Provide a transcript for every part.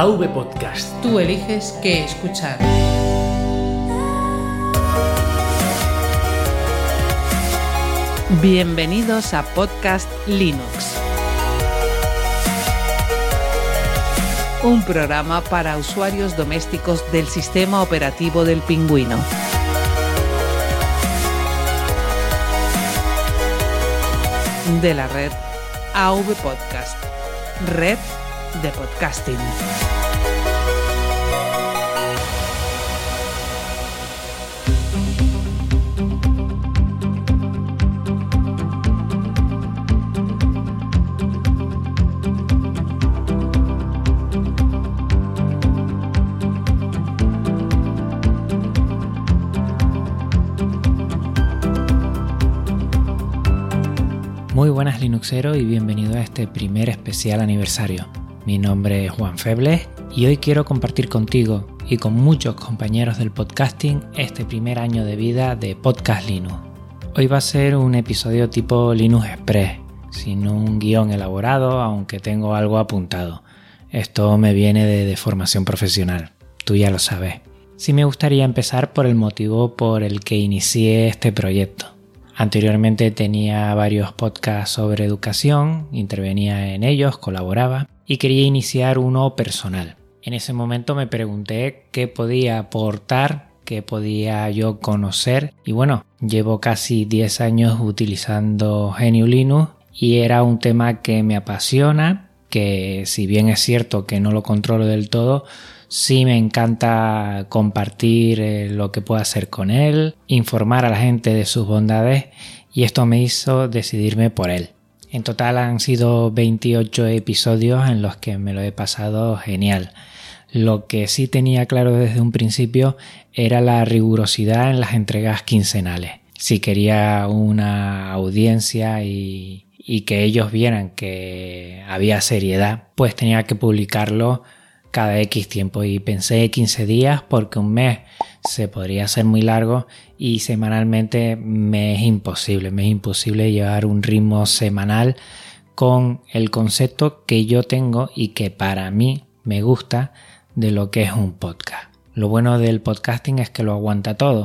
AV Podcast. Tú eliges qué escuchar. Bienvenidos a Podcast Linux. Un programa para usuarios domésticos del sistema operativo del Pingüino. De la red AV Podcast, red de podcasting. Muy buenas Linuxeros y bienvenido a este primer especial aniversario. Mi nombre es Juan Febles y hoy quiero compartir contigo y con muchos compañeros del podcasting este primer año de vida de Podcast Linux. Hoy va a ser un episodio tipo Linux Express, sin un guión elaborado, aunque tengo algo apuntado. Esto me viene de formación profesional, tú ya lo sabes. Sí me gustaría empezar por el motivo por el que inicié este proyecto. Anteriormente tenía varios podcasts sobre educación, intervenía en ellos, colaboraba y quería iniciar uno personal. En ese momento me pregunté qué podía aportar, qué podía yo conocer y bueno, llevo casi 10 años utilizando GNU Linux y era un tema que me apasiona, que si bien es cierto que no lo controlo del todo, sí me encanta compartir lo que puedo hacer con él, informar a la gente de sus bondades y esto me hizo decidirme por él. En total han sido 28 episodios en los que me lo he pasado genial. Lo que sí tenía claro desde un principio era la rigurosidad en las entregas quincenales. Si quería una audiencia y que ellos vieran que había seriedad, pues tenía que publicarlo cada X tiempo y pensé 15 días porque un mes se podría hacer muy largo y semanalmente me es imposible llevar un ritmo semanal con el concepto que yo tengo y que para mí me gusta de lo que es un podcast. Lo bueno del podcasting es que lo aguanta todo.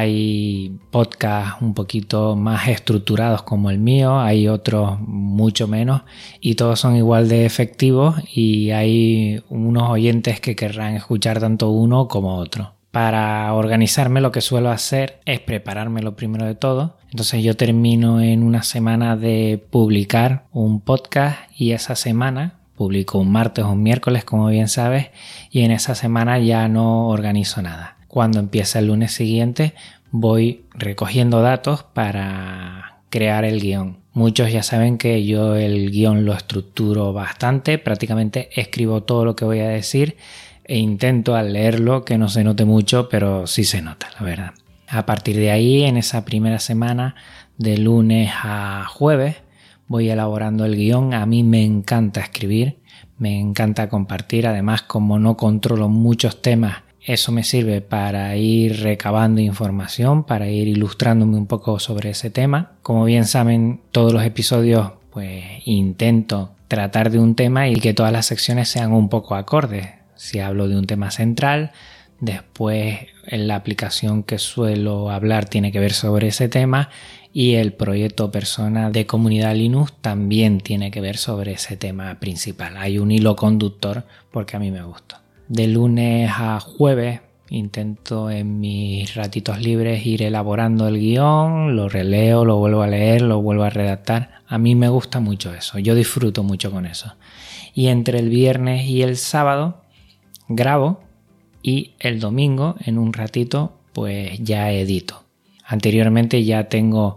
Hay podcasts un poquito más estructurados como el mío, hay otros mucho menos y todos son igual de efectivos y hay unos oyentes que querrán escuchar tanto uno como otro. Para organizarme lo que suelo hacer es prepararme lo primero de todo. Entonces yo termino en una semana de publicar un podcast y esa semana publico un martes o un miércoles como bien sabes y en esa semana ya no organizo nada. Cuando empieza el lunes siguiente voy recogiendo datos para crear el guión. Muchos ya saben que yo el guión lo estructuro bastante, prácticamente escribo todo lo que voy a decir e intento al leerlo que no se note mucho, pero sí se nota, la verdad. A partir de ahí, en esa primera semana, de lunes a jueves, voy elaborando el guión. A mí me encanta escribir, me encanta compartir, además como no controlo muchos temas, eso me sirve para ir recabando información, para ir ilustrándome un poco sobre ese tema. Como bien saben, todos los episodios pues intento tratar de un tema y que todas las secciones sean un poco acordes. Si hablo de un tema central, después en la aplicación que suelo hablar tiene que ver sobre ese tema y el proyecto persona de comunidad Linux también tiene que ver sobre ese tema principal. Hay un hilo conductor porque a mí me gusta. De lunes a jueves intento en mis ratitos libres ir elaborando el guión, lo releo, lo vuelvo a leer, lo vuelvo a redactar. A mí me gusta mucho eso, yo disfruto mucho con eso. Y entre el viernes y el sábado grabo y el domingo en un ratito pues ya edito. Anteriormente ya tengo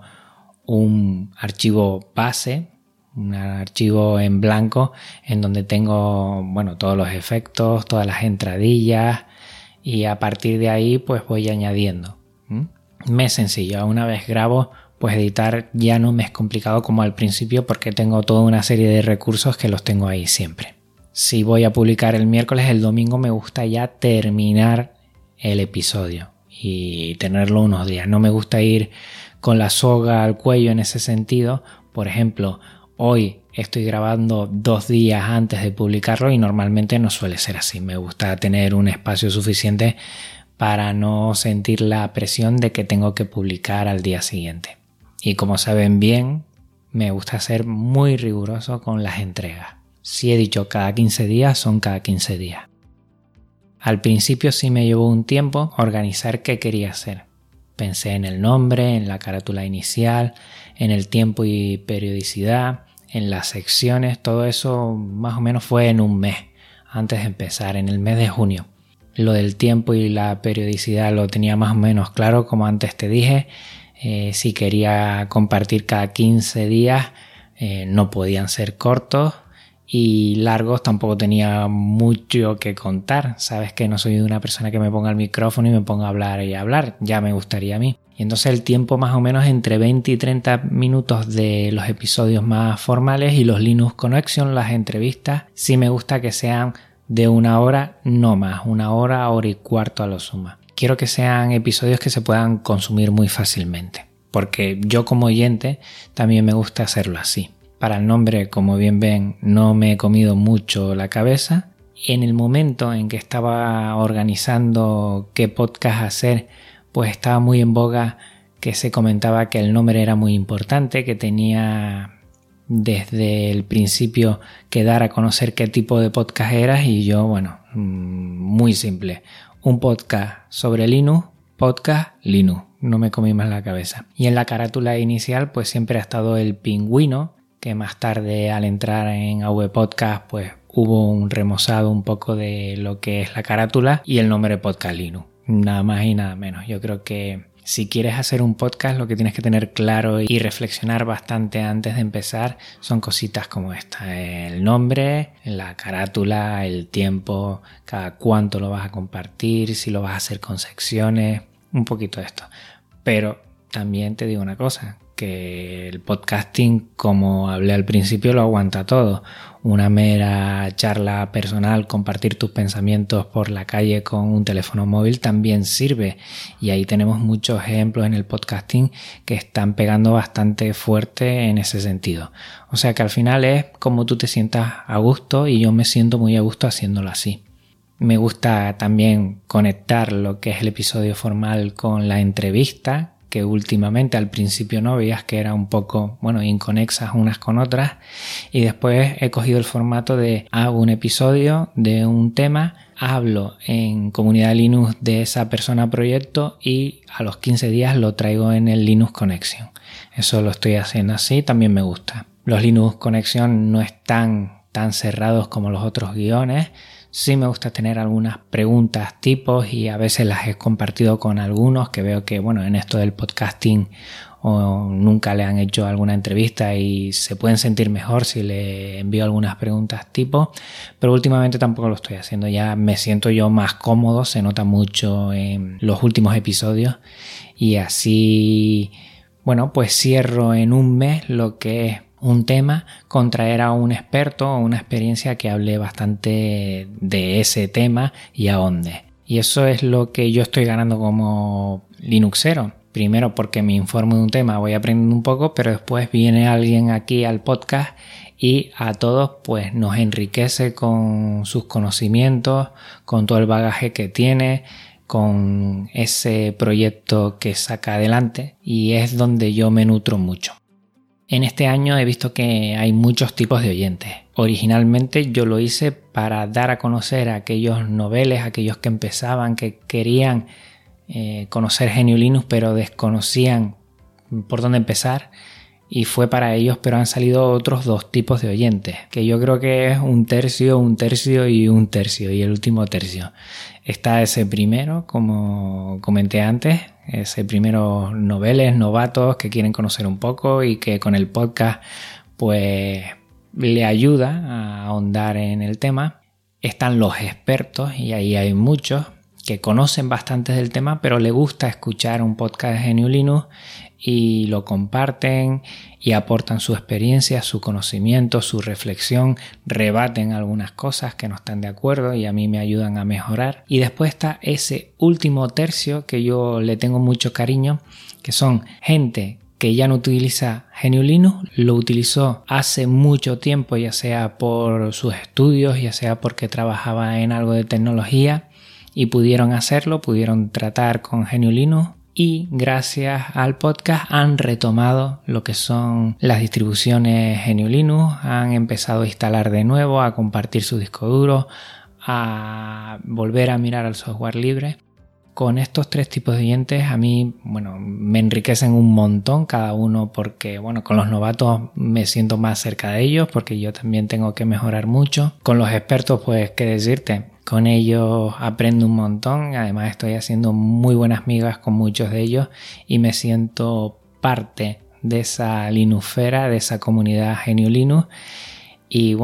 un archivo base, un archivo en blanco en donde tengo todos los efectos, todas las entradillas y a partir de ahí pues voy añadiendo. Me es sencillo, una vez grabo pues editar ya no me es complicado como al principio porque tengo toda una serie de recursos que los tengo ahí siempre. Si voy a publicar el miércoles, el domingo me gusta ya terminar el episodio y tenerlo unos días. No me gusta ir con la soga al cuello en ese sentido. Por ejemplo, hoy estoy grabando 2 días antes de publicarlo y normalmente no suele ser así. Me gusta tener un espacio suficiente para no sentir la presión de que tengo que publicar al día siguiente. Y como saben bien, me gusta ser muy riguroso con las entregas. Si he dicho cada 15 días, son cada 15 días. Al principio sí me llevó un tiempo organizar qué quería hacer. Pensé en el nombre, en la carátula inicial, en el tiempo y periodicidad, en las secciones. Todo eso más o menos fue en un mes, antes de empezar, en el mes de junio. Lo del tiempo y la periodicidad lo tenía más o menos claro, como antes te dije. Si quería compartir cada 15 días, no podían ser cortos. Y largos tampoco tenía mucho que contar. Sabes que no soy una persona que me ponga el micrófono y me ponga a hablar y a hablar. Ya me gustaría a mí. Y entonces el tiempo más o menos entre 20 y 30 minutos de los episodios más formales y los Linux Connection, las entrevistas, sí me gusta que sean de 1 hora, no más. 1 hora, hora y cuarto a lo sumo. Quiero que sean episodios que se puedan consumir muy fácilmente. Porque yo como oyente también me gusta hacerlo así. Para el nombre, como bien ven, no me he comido mucho la cabeza. En el momento en que estaba organizando qué podcast hacer, pues estaba muy en boga que se comentaba que el nombre era muy importante, que tenía desde el principio que dar a conocer qué tipo de podcast eras y yo, bueno, muy simple. Un podcast sobre Linux, podcast Linux. No me comí más la cabeza. Y en la carátula inicial pues siempre ha estado el pingüino, que más tarde al entrar en AV Podcast pues hubo un remozado un poco de lo que es la carátula y el nombre Podcast Linux, nada más y nada menos. Yo creo que si quieres hacer un podcast lo que tienes que tener claro y reflexionar bastante antes de empezar son cositas como esta: el nombre, la carátula, el tiempo, cada cuánto lo vas a compartir, si lo vas a hacer con secciones, un poquito de esto. Pero también te digo una cosa, que el podcasting, como hablé al principio, lo aguanta todo. Una mera charla personal, compartir tus pensamientos por la calle con un teléfono móvil también sirve. Y ahí tenemos muchos ejemplos en el podcasting que están pegando bastante fuerte en ese sentido. O sea que al final es como tú te sientas a gusto y yo me siento muy a gusto haciéndolo así. Me gusta también conectar lo que es el episodio formal con la entrevista, que últimamente al principio no veías que era un poco, inconexas unas con otras, y después he cogido el formato de hago un episodio de un tema, hablo en comunidad Linux de esa persona proyecto y a los 15 días lo traigo en el Linux Connection. Eso lo estoy haciendo así, también me gusta. Los Linux Connection no están tan cerrados como los otros guiones. Sí me gusta tener algunas preguntas tipos y a veces las he compartido con algunos que veo que en esto del podcasting o nunca le han hecho alguna entrevista y se pueden sentir mejor si le envío algunas preguntas tipo, pero últimamente tampoco lo estoy haciendo. Ya me siento yo más cómodo, se nota mucho en los últimos episodios y así pues cierro en un mes lo que es un tema con traer a un experto o una experiencia que hable bastante de ese tema y ahonde. Y eso es lo que yo estoy ganando como Linuxero. Primero porque me informo de un tema, voy aprendiendo un poco, pero después viene alguien aquí al podcast y a todos pues nos enriquece con sus conocimientos, con todo el bagaje que tiene, con ese proyecto que saca adelante, y es donde yo me nutro mucho. En este año he visto que hay muchos tipos de oyentes. Originalmente yo lo hice para dar a conocer a aquellos noveles, aquellos que empezaban, que querían conocer GNU Linux pero desconocían por dónde empezar, y fue para ellos, pero han salido otros 2 tipos de oyentes, que yo creo que es un tercio y un tercio, y el último tercio. Está ese primero, como comenté antes, ese primero noveles, novatos que quieren conocer un poco y que con el podcast pues le ayuda a ahondar en el tema. Están los expertos, y ahí hay muchos que conocen bastante del tema pero le gusta escuchar un podcast de GNU Linux y lo comparten y aportan su experiencia, su conocimiento, su reflexión, rebaten algunas cosas que no están de acuerdo y a mí me ayudan a mejorar. Y después está ese último tercio que yo le tengo mucho cariño, que son gente que ya no utiliza GNU Linux, lo utilizó hace mucho tiempo, ya sea por sus estudios, ya sea porque trabajaba en algo de tecnología y pudieron hacerlo, pudieron tratar con GNU Linux y gracias al podcast han retomado lo que son las distribuciones GNU Linux, han empezado a instalar de nuevo, a compartir su disco duro, a volver a mirar al software libre. Con estos 3 tipos de oyentes a mí, me enriquecen un montón cada uno porque, con los novatos me siento más cerca de ellos porque yo también tengo que mejorar mucho. Con los expertos, pues, qué decirte, con ellos aprendo un montón. Además estoy haciendo muy buenas migas con muchos de ellos y me siento parte de esa Linuxfera, de esa comunidad GNU Linux. Y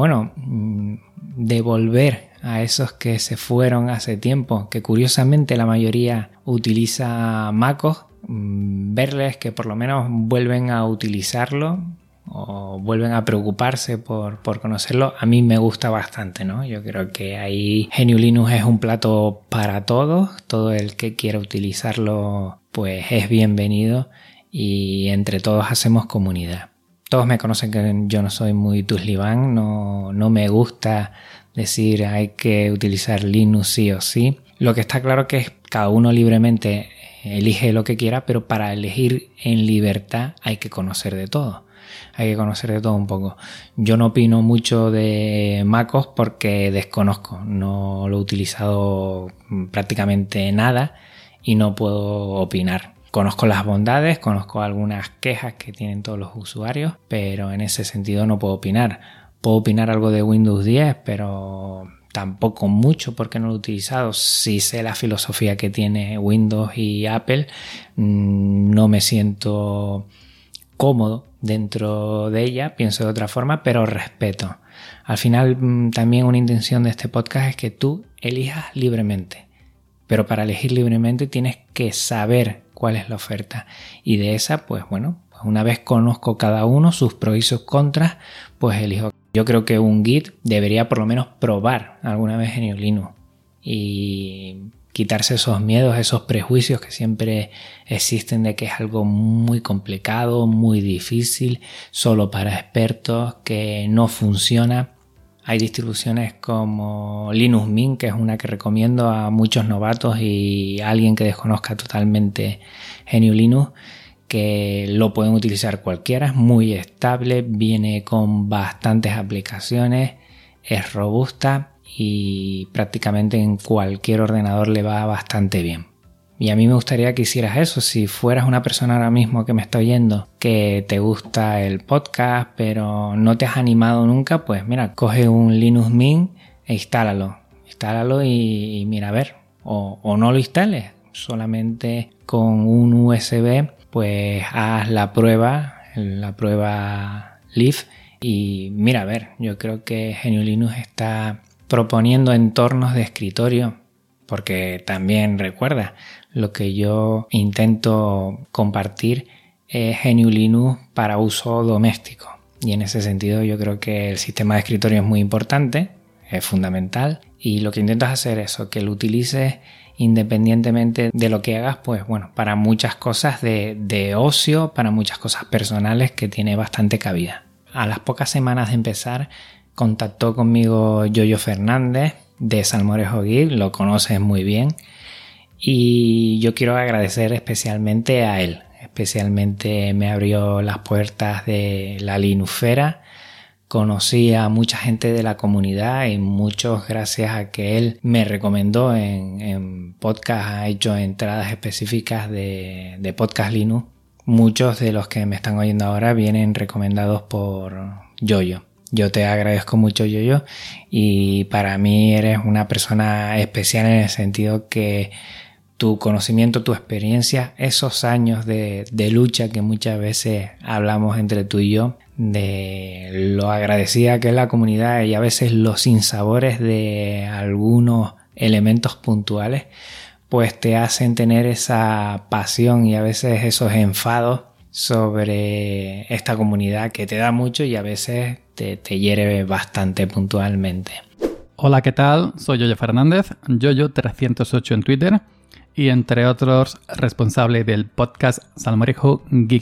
de volver a esos que se fueron hace tiempo, que curiosamente la mayoría utiliza MacOS, verles que por lo menos vuelven a utilizarlo o vuelven a preocuparse por conocerlo, a mí me gusta bastante, ¿no? Yo creo que ahí GNU Linux es un plato para todos, todo el que quiera utilizarlo pues es bienvenido y entre todos hacemos comunidad. Todos me conocen que yo no soy muy tuslibán, no me gusta decir hay que utilizar Linux sí o sí. Lo que está claro que es cada uno libremente elige lo que quiera, pero para elegir en libertad hay que conocer de todo. Hay que conocer de todo un poco. Yo no opino mucho de MacOS porque desconozco, no lo he utilizado prácticamente nada y no puedo opinar. Conozco las bondades, conozco algunas quejas que tienen todos los usuarios, pero en ese sentido no puedo opinar. Puedo opinar algo de Windows 10, pero tampoco mucho porque no lo he utilizado. Sí sé la filosofía que tiene Windows y Apple, no me siento cómodo dentro de ella, pienso de otra forma, pero respeto. Al final también una intención de este podcast es que tú elijas libremente, pero para elegir libremente tienes que saber cuál es la oferta y de esa pues una vez conozco cada uno, sus pros y sus contras, pues elijo. Yo creo que un Git debería por lo menos probar alguna vez GNU Linux y quitarse esos miedos, esos prejuicios que siempre existen de que es algo muy complicado, muy difícil, solo para expertos, que no funciona. Hay distribuciones como Linux Mint, que es una que recomiendo a muchos novatos y a alguien que desconozca totalmente GNU Linux, que lo pueden utilizar cualquiera, es muy estable, viene con bastantes aplicaciones, es robusta y prácticamente en cualquier ordenador le va bastante bien. Y a mí me gustaría que hicieras eso. Si fueras una persona ahora mismo que me está oyendo, que te gusta el podcast, pero no te has animado nunca, pues mira, coge un Linux Mint e instálalo y mira a ver. O no lo instales, solamente con un USB, pues haz la prueba Leaf y mira a ver. Yo creo que GNU Linux está proponiendo entornos de escritorio, porque también recuerda, lo que yo intento compartir es GNU Linux para uso doméstico y en ese sentido yo creo que el sistema de escritorio es muy importante, es fundamental y lo que intento es hacer eso, que lo utilices independientemente de lo que hagas, pues para muchas cosas de ocio, para muchas cosas personales que tiene bastante cabida. A las pocas semanas de empezar contactó conmigo Yoyo Fernández de Salmorejo Geek, lo conoces muy bien y yo quiero agradecer especialmente a él. Especialmente me abrió las puertas de la Linuxfera, conocí a mucha gente de la comunidad y muchos gracias a que él me recomendó en podcast, ha hecho entradas específicas de Podcast Linux. Muchos de los que me están oyendo ahora vienen recomendados por Yoyo. Yo te agradezco mucho, Yoyo, y para mí eres una persona especial en el sentido que tu conocimiento, tu experiencia, esos años de lucha que muchas veces hablamos entre tú y yo, de lo agradecida que es la comunidad y a veces los sinsabores de algunos elementos puntuales, pues te hacen tener esa pasión y a veces esos enfados sobre esta comunidad que te da mucho y a veces te hiere bastante puntualmente. Hola, ¿qué tal? Soy Yoyo Fernández, Yoyo308 en Twitter y entre otros responsable del podcast Salmorejo Geek.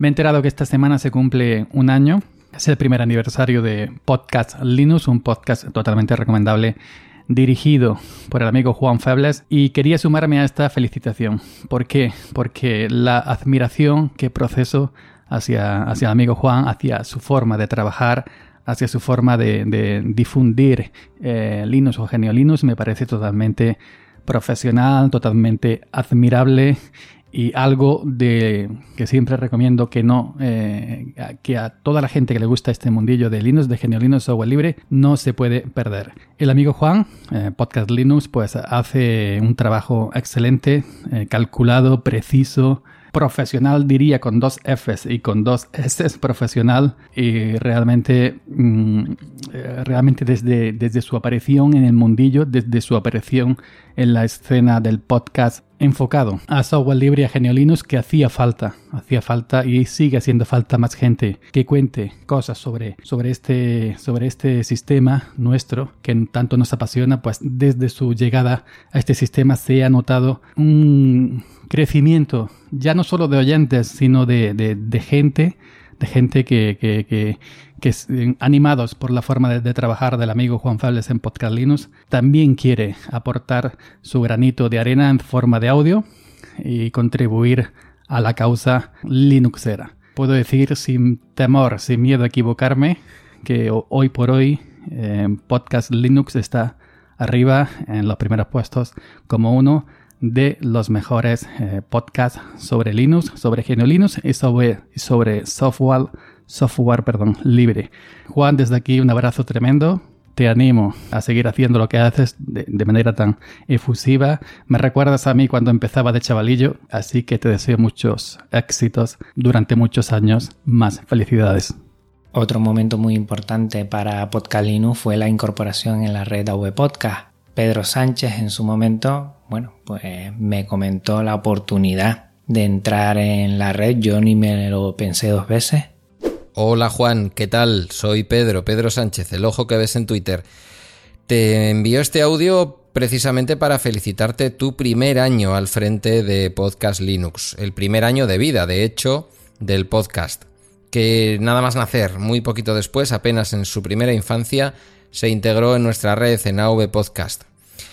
Me he enterado que esta semana se cumple un año. Es el primer aniversario de Podcast Linux, un podcast totalmente recomendable dirigido por el amigo Juan Febles, y quería sumarme a esta felicitación. ¿Por qué? Porque la admiración que proceso hacia el amigo Juan, hacia su forma de trabajar, hacia su forma de difundir Linux o Genio Linux, me parece totalmente profesional, totalmente admirable, y algo que siempre recomiendo que a toda la gente que le gusta este mundillo de Linux, de Genio Linux, software libre, no se puede perder. El amigo Juan, Podcast Linux, pues hace un trabajo excelente, calculado, preciso, profesional, diría, con 2 Fs y con 2 S, profesional, y realmente desde su aparición en el mundillo, desde su aparición en la escena del podcast enfocado a software libre y a Genio Linux, que hacía falta y sigue haciendo falta más gente que cuente cosas sobre este sistema nuestro que tanto nos apasiona. Pues desde su llegada a este sistema se ha notado un crecimiento, ya no solo de oyentes, sino de gente que animados por la forma de trabajar del amigo Juan Febles en Podcast Linux, también quiere aportar su granito de arena en forma de audio y contribuir a la causa linuxera. Puedo decir sin temor, sin miedo a equivocarme, que hoy por hoy Podcast Linux está arriba en los primeros puestos como uno de los mejores podcasts sobre Linux, sobre Genio Linux y sobre software libre. Juan, desde aquí un abrazo tremendo. Te animo a seguir haciendo lo que haces de manera tan efusiva. Me recuerdas a mí cuando empezaba de chavalillo, así que te deseo muchos éxitos durante muchos años más. Felicidades. Otro momento muy importante para Podcast Linux fue la incorporación en la red AV Podcast. Pedro Sánchez en su momento, pues me comentó la oportunidad de entrar en la red. Yo ni me lo pensé 2 veces. Hola Juan, ¿qué tal? Soy Pedro Sánchez, el ojo que ves en Twitter. Te envío este audio precisamente para felicitarte tu primer año al frente de Podcast Linux. El primer año de vida, de hecho, del podcast. Que nada más nacer, muy poquito después, apenas en su primera infancia, se integró en nuestra red en AV Podcast.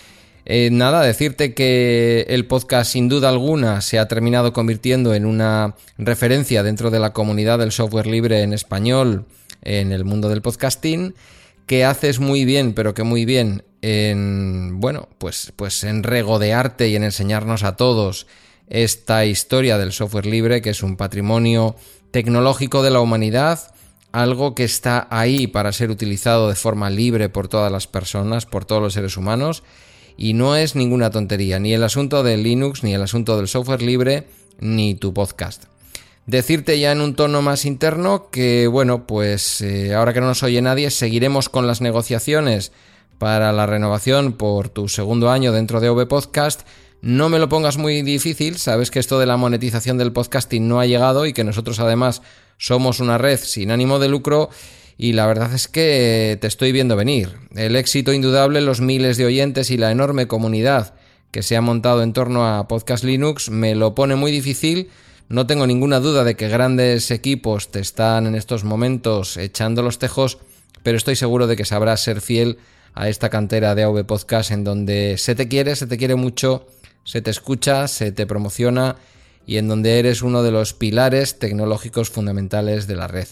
Decirte que el podcast sin duda alguna se ha terminado convirtiendo en una referencia dentro de la comunidad del software libre en español en el mundo del podcasting, que haces muy bien, pero que muy bien en regodearte y en enseñarnos a todos esta historia del software libre, que es un patrimonio tecnológico de la humanidad, algo que está ahí para ser utilizado de forma libre por todas las personas, por todos los seres humanos, y no es ninguna tontería, ni el asunto del Linux, ni el asunto del software libre, ni tu podcast. Decirte ya en un tono más interno que, ahora que no nos oye nadie, seguiremos con las negociaciones para la renovación por tu segundo año dentro de AV Podcast. No me lo pongas muy difícil, sabes que esto de la monetización del podcasting no ha llegado y que nosotros además somos una red sin ánimo de lucro, y la verdad es que te estoy viendo venir. El éxito indudable, los miles de oyentes y la enorme comunidad que se ha montado en torno a Podcast Linux me lo pone muy difícil. No tengo ninguna duda de que grandes equipos te están en estos momentos echando los tejos, pero estoy seguro de que sabrás ser fiel a esta cantera de AV Podcast en donde se te quiere mucho, se te escucha, se te promociona y en donde eres uno de los pilares tecnológicos fundamentales de la red.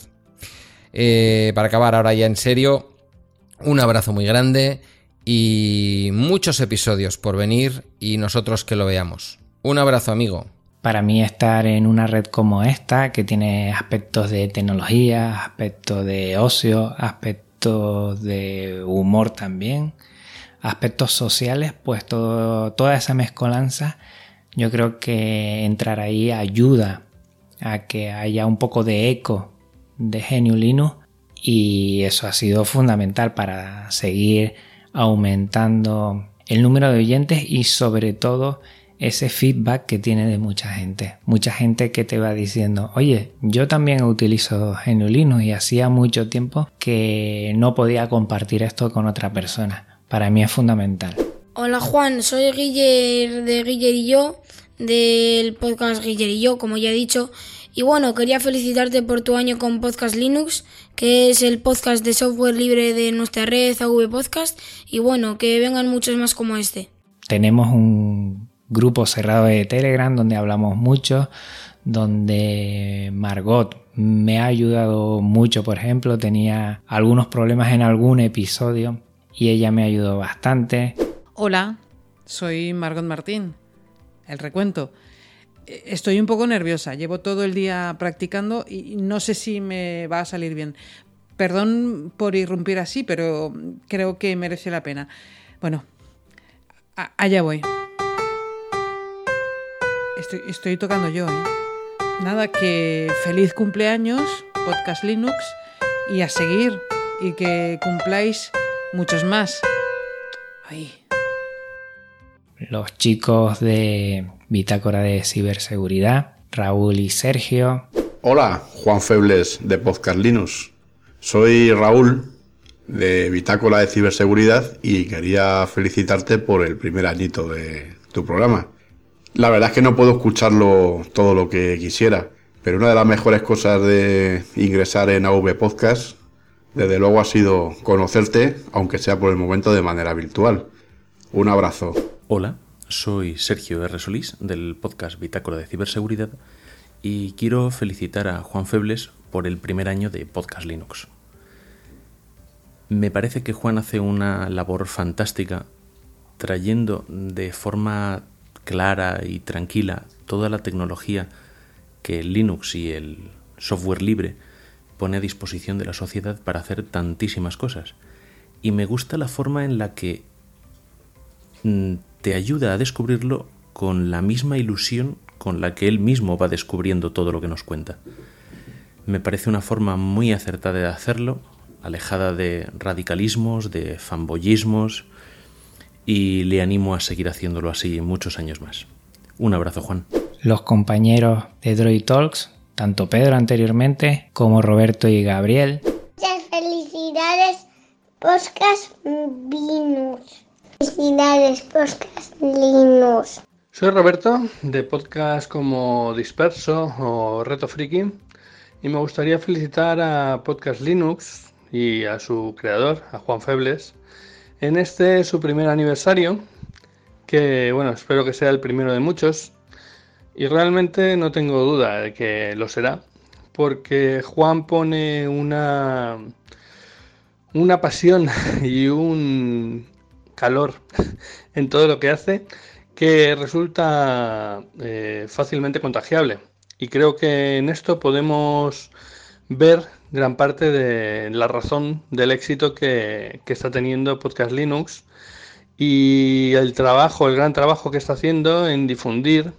Para acabar ahora ya en serio, un abrazo muy grande y muchos episodios por venir y nosotros que lo veamos. Un abrazo, amigo. Para mí estar en una red como esta, que tiene aspectos de tecnología, aspectos de ocio, aspectos de humor también, aspectos sociales, pues toda esa mezcolanza, yo creo que entrar ahí ayuda a que haya un poco de eco de Genio Linux, y eso ha sido fundamental para seguir aumentando el número de oyentes y sobre todo ese feedback que tiene de mucha gente que te va diciendo: oye, yo también utilizo Genio Linux y hacía mucho tiempo que no podía compartir esto con otra persona. Para mí es fundamental. Hola Juan, soy Guiller de Guiller y Yo, del podcast Guiller y Yo, como ya he dicho, Y bueno, quería felicitarte por tu año con Podcast Linux, que es el podcast de software libre de nuestra red AV Podcast. Y bueno, que vengan muchos más como este. Tenemos un grupo cerrado de Telegram donde hablamos mucho, donde Margot me ha ayudado mucho. Por ejemplo, tenía algunos problemas en algún episodio y ella me ayudó bastante. Hola, soy Margot Martín. El recuento. Estoy un poco nerviosa, llevo todo el día practicando y no sé si me va a salir bien. Perdón por irrumpir así, pero creo que merece la pena. Bueno, allá voy. Estoy tocando yo, ¿eh? Nada, que feliz cumpleaños, Podcast Linux, y a seguir, y que cumpláis muchos más. Ay. Los chicos de Bitácora de Ciberseguridad, Raúl y Sergio. Hola, Juan Febles de Podcast Linux. Soy Raúl de Bitácora de Ciberseguridad y quería felicitarte por el primer añito de tu programa. La verdad es que no puedo escucharlo todo lo que quisiera, pero una de las mejores cosas de ingresar en AV Podcast, desde luego, ha sido conocerte, aunque sea por el momento de manera virtual. Un abrazo. Hola, soy Sergio R. Solís del podcast Bitácora de Ciberseguridad y quiero felicitar a Juan Febles por el primer año de Podcast Linux. Me parece que Juan hace una labor fantástica trayendo de forma clara y tranquila toda la tecnología que el Linux y el software libre pone a disposición de la sociedad para hacer tantísimas cosas. Y me gusta la forma en la que te ayuda a descubrirlo con la misma ilusión con la que él mismo va descubriendo todo lo que nos cuenta. Me parece una forma muy acertada de hacerlo, alejada de radicalismos, de fanboyismos, y le animo a seguir haciéndolo así muchos años más. Un abrazo, Juan. Los compañeros de Droid Talks, tanto Pedro anteriormente como Roberto y Gabriel. Muchas felicidades, Podcast Linux. Felicidades, Podcast Linux. Soy Roberto, de podcasts como Disperso o Reto Friki, y me gustaría felicitar a Podcast Linux y a su creador, a Juan Febles, en este su primer aniversario, que bueno, espero que sea el primero de muchos, y realmente no tengo duda de que lo será, porque Juan pone una pasión y un calor en todo lo que hace que resulta fácilmente contagiable, y creo que en esto podemos ver gran parte de la razón del éxito que está teniendo Podcast Linux y el gran trabajo que está haciendo en difundir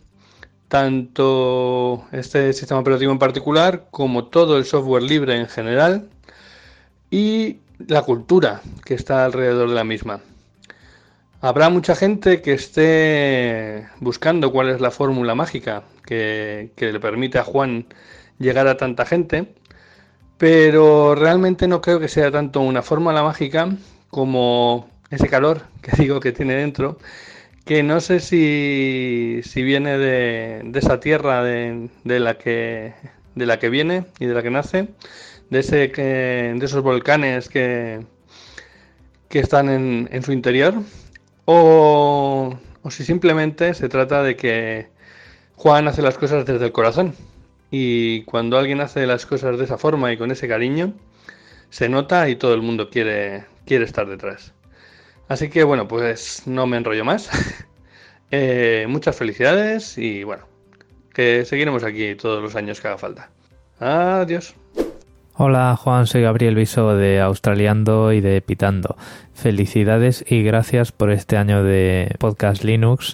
tanto este sistema operativo en particular como todo el software libre en general y la cultura que está alrededor de la misma. Habrá mucha gente que esté buscando cuál es la fórmula mágica que le permite a Juan llegar a tanta gente, pero realmente no creo que sea tanto una fórmula mágica como ese calor que digo que tiene dentro, que no sé si viene de esa tierra de la que viene y de la que nace, de esos volcanes que están en su interior, o si simplemente se trata de que Juan hace las cosas desde el corazón, y cuando alguien hace las cosas de esa forma y con ese cariño, se nota y todo el mundo quiere estar detrás. Así que bueno, pues no me enrollo más. Muchas felicidades y bueno, que seguiremos aquí todos los años que haga falta. Adiós. Hola Juan, soy Gabriel Viso de Australiando y de Pitando. Felicidades y gracias por este año de Podcast Linux.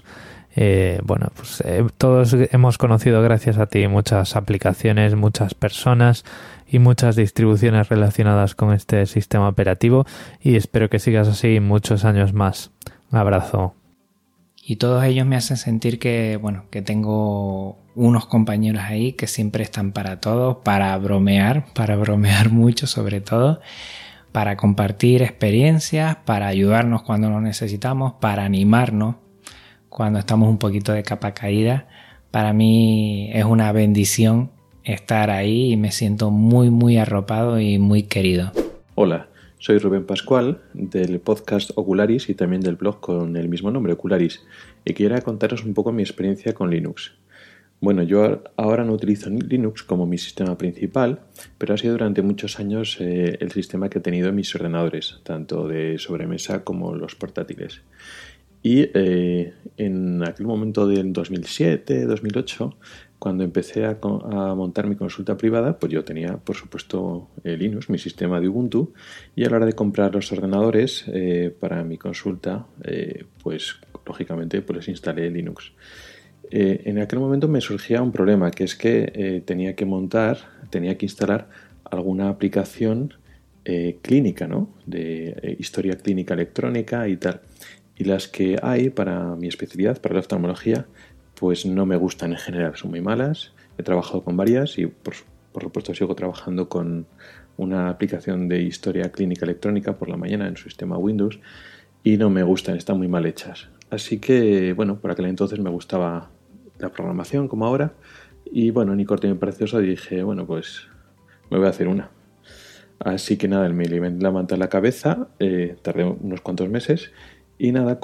Todos hemos conocido gracias a ti muchas aplicaciones, muchas personas y muchas distribuciones relacionadas con este sistema operativo, y espero que sigas así muchos años más. Un abrazo. Y todos ellos me hacen sentir que tengo unos compañeros ahí que siempre están para todo, para bromear mucho sobre todo, para compartir experiencias, para ayudarnos cuando lo necesitamos, para animarnos cuando estamos un poquito de capa caída. Para mí es una bendición estar ahí y me siento muy arropado y muy querido. Hola, soy Rubén Pascual del podcast Ocularis y también del blog con el mismo nombre, Ocularis, y quería contaros un poco mi experiencia con Linux. Bueno, yo ahora no utilizo Linux como mi sistema principal, pero ha sido durante muchos años el sistema que he tenido en mis ordenadores, tanto de sobremesa como los portátiles. Y en aquel momento del 2007-2008, cuando empecé a montar mi consulta privada, pues yo tenía, por supuesto, Linux, mi sistema de Ubuntu, y a la hora de comprar los ordenadores para mi consulta, pues lógicamente pues les instalé Linux. En aquel momento me surgía un problema, que es que tenía que instalar alguna aplicación clínica, ¿no? De historia clínica electrónica y tal. Y las que hay para mi especialidad, para la oftalmología, pues no me gustan en general, son muy malas. He trabajado con varias y por supuesto sigo trabajando con una aplicación de historia clínica electrónica por la mañana en su sistema Windows y no me gustan, están muy mal hechas. Así que, bueno, por aquel entonces me gustaba la programación como ahora y, bueno, ni corto ni precioso, y dije, bueno, pues me voy a hacer una. Así que nada, me la manta en la cabeza, tardé unos cuantos meses y nada,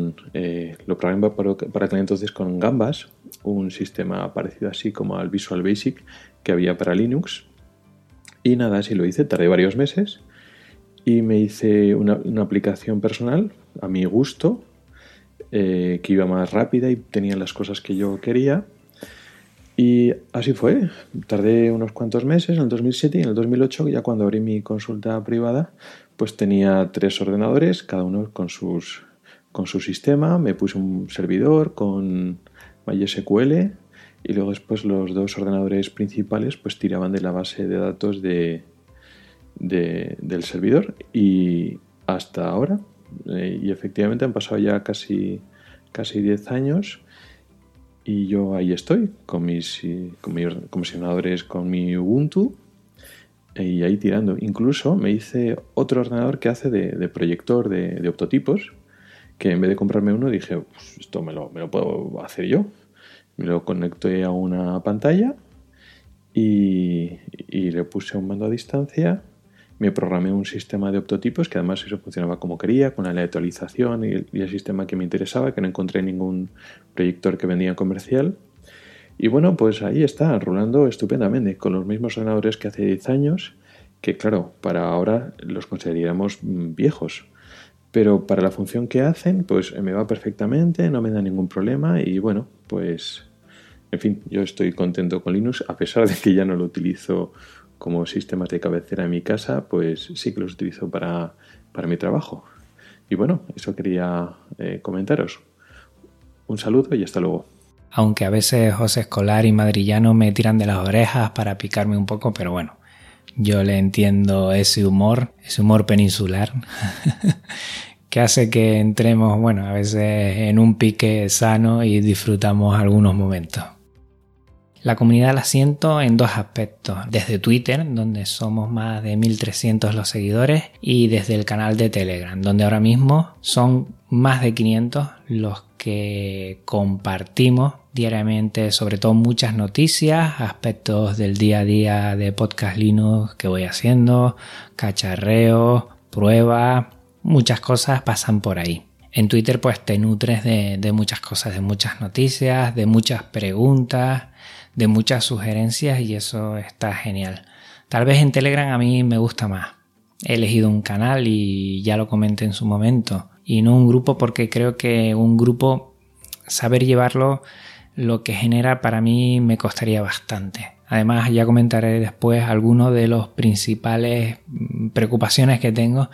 lo programé para aquel entonces con Gambas, un sistema parecido así como al Visual Basic que había para Linux. Y nada, así lo hice, tardé varios meses y me hice una aplicación personal a mi gusto, que iba más rápida y tenía las cosas que yo quería. Y así fue, tardé unos cuantos meses, en el 2007 y en el 2008, ya cuando abrí mi consulta privada, pues tenía 3 ordenadores, cada uno con su sistema. Me puse un servidor con MySQL y luego después los 2 ordenadores principales pues tiraban de la base de datos del servidor, y hasta ahora, y efectivamente han pasado ya casi 10 años y yo ahí estoy con mis ordenadores, con mi Ubuntu, y ahí tirando. Incluso me hice otro ordenador que hace de proyector de optotipos, que en vez de comprarme uno dije, pues esto me lo puedo hacer yo. Me lo conecté a una pantalla y le puse un mando a distancia. Me programé un sistema de optotipos que además eso funcionaba como quería, con la aleatorización y el sistema que me interesaba, que no encontré ningún proyector que vendía comercial. Y bueno, pues ahí está, rulando estupendamente, con los mismos ordenadores que hace 10 años, que claro, para ahora los consideraríamos viejos. Pero para la función que hacen, pues me va perfectamente, no me da ningún problema y bueno, pues en fin, yo estoy contento con Linux, a pesar de que ya no lo utilizo como sistemas de cabecera en mi casa, pues sí que los utilizo para mi trabajo. Y bueno, eso quería comentaros. Un saludo y hasta luego. Aunque a veces José Escolar y Madrillano me tiran de las orejas para picarme un poco, pero bueno, yo le entiendo ese humor peninsular que hace que entremos, bueno, a veces en un pique sano y disfrutamos algunos momentos. La comunidad la siento en 2 aspectos, desde Twitter, donde somos más de 1300 los seguidores, y desde el canal de Telegram, donde ahora mismo son más de 500 los que compartimos diariamente, sobre todo muchas noticias, aspectos del día a día de Podcast Linux que voy haciendo, cacharreos, pruebas, muchas cosas pasan por ahí. En Twitter pues te nutres de muchas cosas, de muchas noticias, de muchas preguntas, de muchas sugerencias, y eso está genial. Tal vez en Telegram a mí me gusta más. He elegido un canal y ya lo comenté en su momento, y no un grupo, porque creo que un grupo, saber llevarlo, lo que genera para mí me costaría bastante. Además, ya comentaré después algunos de los principales preocupaciones que tengo,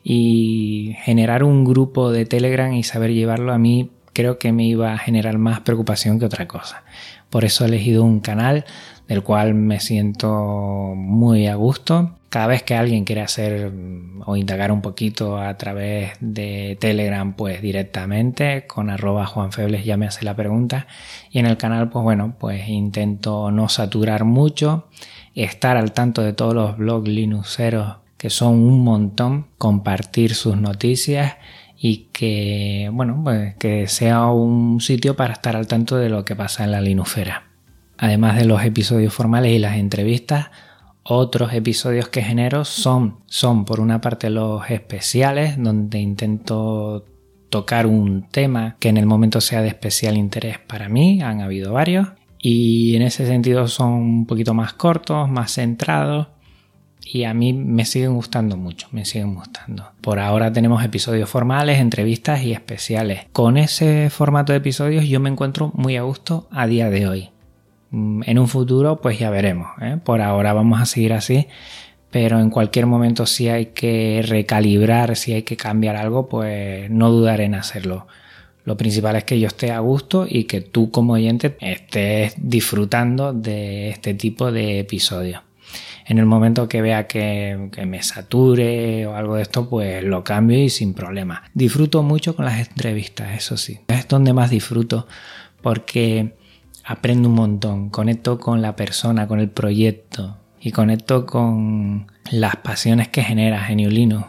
y generar un grupo de Telegram y saber llevarlo a mí creo que me iba a generar más preocupación que otra cosa. Por eso he elegido un canal del cual me siento muy a gusto. Cada vez que alguien quiere hacer o indagar un poquito a través de Telegram, pues directamente con @JuanFebles ya me hace la pregunta. Y en el canal, pues bueno, pues intento no saturar mucho, estar al tanto de todos los blogs linuxeros, que son un montón, compartir sus noticias y que, bueno, pues que sea un sitio para estar al tanto de lo que pasa en la Linuxera. Además de los episodios formales y las entrevistas, otros episodios que genero son por una parte los especiales, donde intento tocar un tema que en el momento sea de especial interés para mí. Han habido varios y en ese sentido son un poquito más cortos, más centrados, y a mí me siguen gustando mucho, me siguen gustando. Por ahora tenemos episodios formales, entrevistas y especiales. Con ese formato de episodios yo me encuentro muy a gusto a día de hoy. En un futuro pues ya veremos, ¿eh? Por ahora vamos a seguir así, pero en cualquier momento si hay que recalibrar, si hay que cambiar algo, pues no dudaré en hacerlo. Lo principal es que yo esté a gusto y que tú como oyente estés disfrutando de este tipo de episodios. En el momento que vea que me sature o algo de esto, pues lo cambio y sin problema. Disfruto mucho con las entrevistas, eso sí. Es donde más disfruto porque aprendo un montón, conecto con la persona, con el proyecto y conecto con las pasiones que genera GNU Linux,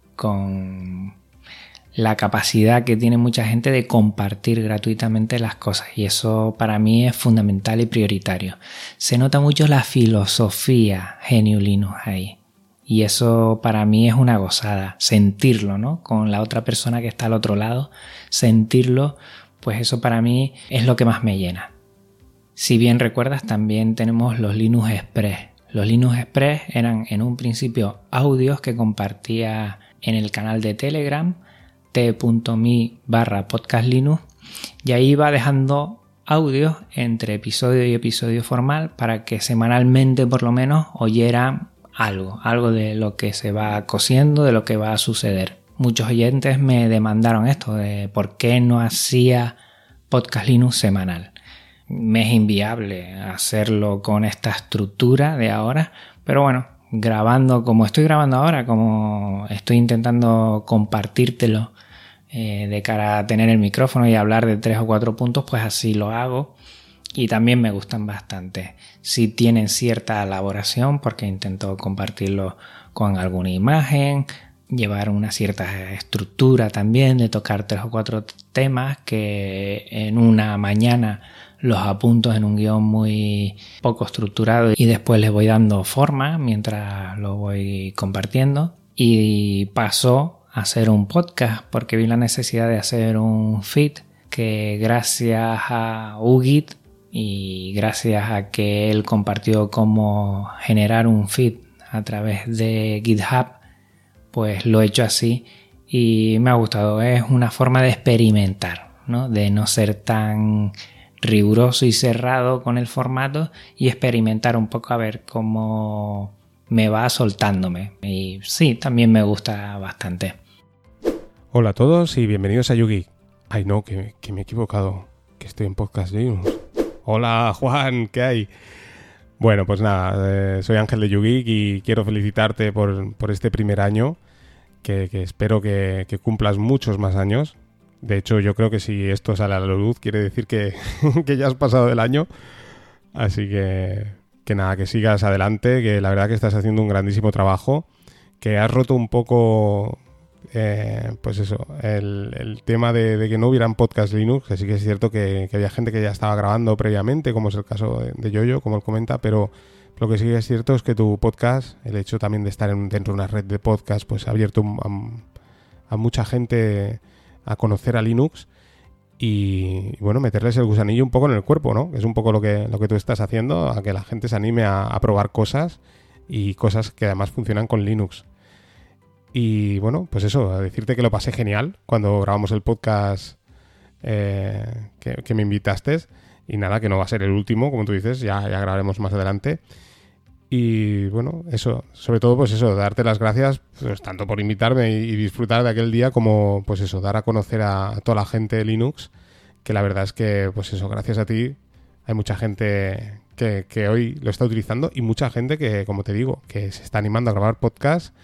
con la capacidad que tiene mucha gente de compartir gratuitamente las cosas, y eso para mí es fundamental y prioritario. Se nota mucho la filosofía GNU Linux ahí, y eso para mí es una gozada, sentirlo, ¿no? Con la otra persona que está al otro lado, sentirlo, pues eso para mí es lo que más me llena. Si bien recuerdas, también tenemos los Linux Express. Los Linux Express eran en un principio audios que compartía en el canal de Telegram t.me/podcastlinux, y ahí iba dejando audios entre episodio y episodio formal para que semanalmente por lo menos oyeran algo de lo que se va cosiendo, de lo que va a suceder. Muchos oyentes me demandaron esto de por qué no hacía Podcast Linux semanal. Me es inviable hacerlo con esta estructura de ahora, pero bueno, grabando como estoy grabando ahora, como estoy intentando compartírtelo de cara a tener el micrófono y hablar de 3 o 4 puntos, pues así lo hago, y también me gustan bastante. Sí tienen cierta elaboración porque intento compartirlo con alguna imagen, llevar una cierta estructura también de tocar 3 o 4 temas que en una mañana los apunto en un guión muy poco estructurado y después les voy dando forma mientras lo voy compartiendo. Y pasó a hacer un podcast porque vi la necesidad de hacer un feed que, gracias a Ugit y gracias a que él compartió cómo generar un feed a través de GitHub, pues lo he hecho así y me ha gustado. Es una forma de experimentar, ¿no? De no ser tan riguroso y cerrado con el formato y experimentar un poco a ver cómo me va soltándome. Y sí, también me gusta bastante. Hola a todos y bienvenidos a YouGeek. Ay no, que me he equivocado, que estoy en Podcast Linux. Hola Juan, ¿qué hay? Bueno, pues nada, soy Ángel de YouGeek y quiero felicitarte por este primer año, que espero que cumplas muchos más años. De hecho, yo creo que si esto sale a la luz, quiere decir que ya has pasado del año. Así que nada, que sigas adelante, que la verdad que estás haciendo un grandísimo trabajo, que has roto un poco, pues eso, el tema de que no hubieran Podcast Linux, que sí que es cierto que había gente que ya estaba grabando previamente, como es el caso de Yoyo, como él comenta, pero lo que sí que es cierto es que tu podcast, el hecho también de estar dentro de una red de podcast, pues ha abierto a mucha gente a conocer a Linux y bueno, meterles el gusanillo un poco en el cuerpo, ¿no? Es un poco lo que tú estás haciendo, a que la gente se anime a probar cosas y cosas que además funcionan con Linux. Y bueno, pues eso, a decirte que lo pasé genial cuando grabamos el podcast que me invitaste, y nada, que no va a ser el último, como tú dices, ya grabaremos más adelante. Y bueno, eso, sobre todo pues eso, darte las gracias pues tanto por invitarme y disfrutar de aquel día, como pues eso, dar a conocer a toda la gente de Linux, que la verdad es que pues eso, gracias a ti hay mucha gente que hoy lo está utilizando y mucha gente que, como te digo, que se está animando a grabar podcast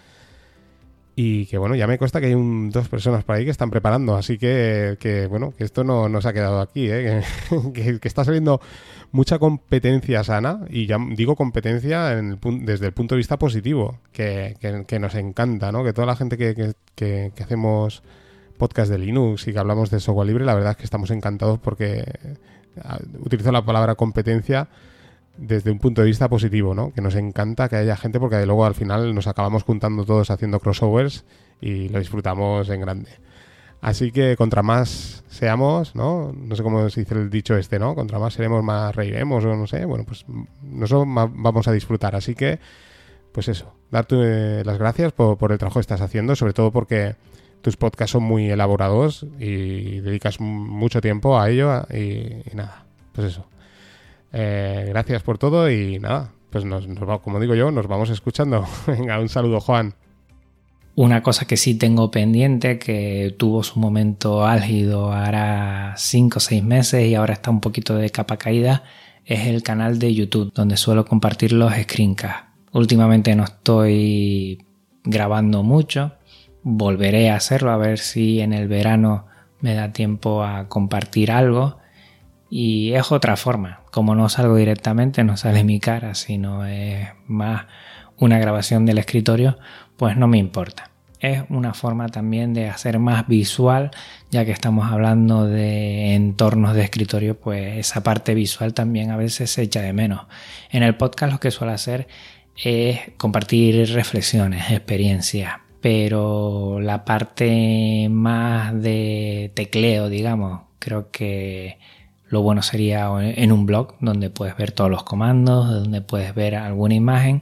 y que bueno, ya me consta que hay 2 personas por ahí que están preparando, así que bueno, que esto no se ha quedado aquí, que está saliendo mucha competencia sana, y ya digo competencia desde el punto de vista positivo, que nos encanta, ¿no? Que toda la gente que hacemos podcast de Linux y que hablamos de software libre, la verdad es que estamos encantados porque utilizo la palabra competencia desde un punto de vista positivo, ¿no? Que nos encanta que haya gente porque luego al final nos acabamos juntando todos haciendo crossovers y lo disfrutamos en grande. Así que contra más seamos, ¿no? No sé cómo se dice el dicho este, ¿no? Contra más seremos, más reiremos o no sé. Bueno, pues nosotros más vamos a disfrutar. Así que, pues eso, darte las gracias por el trabajo que estás haciendo, sobre todo porque tus podcasts son muy elaborados y dedicas mucho tiempo a ello y nada, pues eso. Gracias por todo y nada, pues como digo yo, nos vamos escuchando. Venga, un saludo, Juan. Una cosa que sí tengo pendiente, que tuvo su momento álgido hará 5 o 6 meses y ahora está un poquito de capa caída, es el canal de YouTube, donde suelo compartir los screencasts. Últimamente no estoy grabando mucho, volveré a hacerlo a ver si en el verano me da tiempo a compartir algo. Y es otra forma, como no salgo directamente, no sale mi cara, sino es más una grabación del escritorio, pues no me importa. Es una forma también de hacer más visual, ya que estamos hablando de entornos de escritorio, pues esa parte visual también a veces se echa de menos. En el podcast lo que suelo hacer es compartir reflexiones, experiencias, pero la parte más de tecleo, digamos, creo que lo bueno sería en un blog donde puedes ver todos los comandos, donde puedes ver alguna imagen,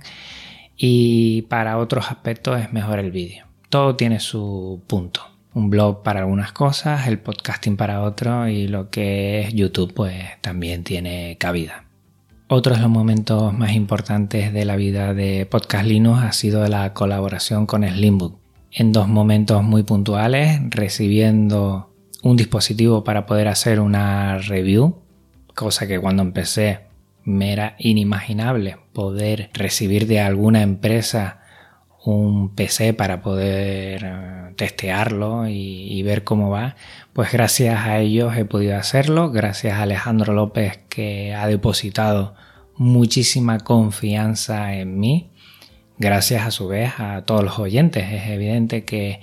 y para otros aspectos es mejor el vídeo. Todo tiene su punto. Un blog para algunas cosas, el podcasting para otro, y lo que es YouTube pues también tiene cabida. Otro de los momentos más importantes de la vida de Podcast Linux ha sido la colaboración con Slimbook. En 2 momentos muy puntuales, recibiendo un dispositivo para poder hacer una review, cosa que cuando empecé me era inimaginable poder recibir de alguna empresa un PC para poder testearlo y ver cómo va. Pues gracias a ellos he podido hacerlo, gracias a Alejandro López, que ha depositado muchísima confianza en mí, gracias a su vez a todos los oyentes. Es evidente que